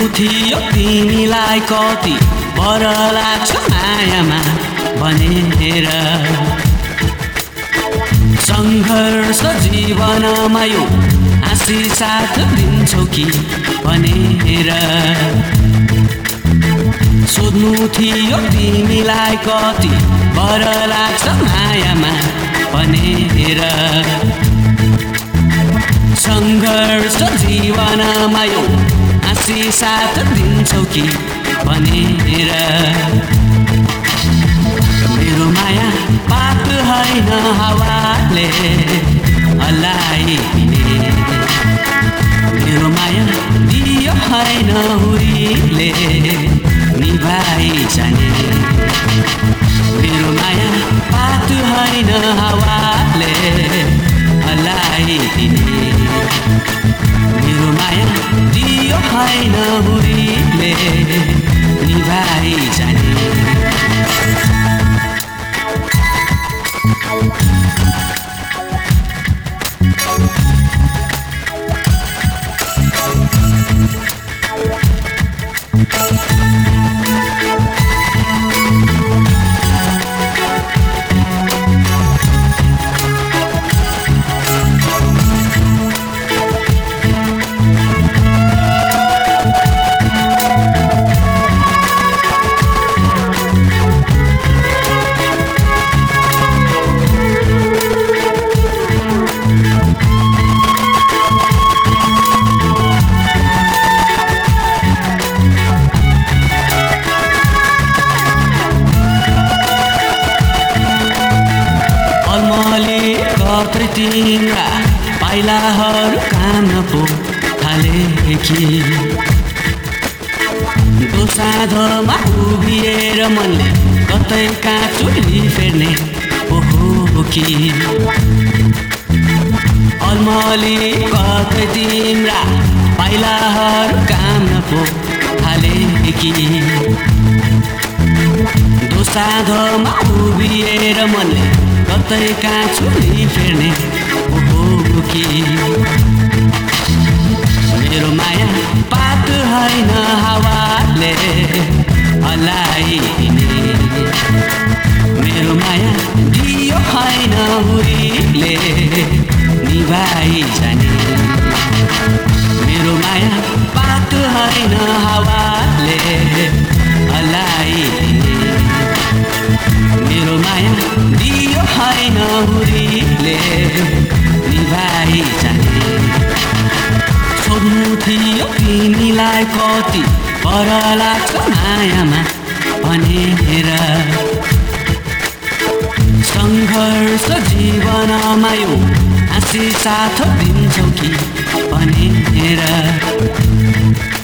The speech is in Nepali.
थियो तिमीलाई कति बर लाग्छ मायामा भनेर। सङ्घर्ष जीवनमा यो हाँसी साथ दिन्छौ कि भनेर। सोध्नु थियो तिमीलाई कति बर लाग्छ मायामा भनेर। सङ्घर्ष जीवनमा यो हाँसी साथ दिन्छौ कि भनेर। मेरो माया पात होइन हावाले हल्लाइदिने। मेरो माया दियो होइन हुरीले निभाइ जाने। मेरो माया पात होइन हावाले हल्लाइदिने। मेरो माया दियो होइन हुरीले निभाइ जाने। तिम्रा पाइलाहरू काम पो थाले कि। दोसाधमा उभिएर मनले कतै काँचुली फेर्ने हो कि। अलमली कतै तिम्रा पाइलाहरू काम पो थाले कि। दोसाधमा उभिएर मनले कतै काँचुली फेर्ने हो कि। मेरो माया पात होइन हावाले हल्लाइदिने। मेरो माया दियो होइन हुरीले निभाइ जाने। मेरो माया पात होइन हावाले हल्लाइदिने। मेरो माया दियो होइन हुरीले निभाइ जाने। सोध्नु थियो तिमीलाई कति पर लाग्छ मायामा भनेर। सङ्घर्ष जीवनमा यो हाँसी साथ दिन्छौ कि भनेर।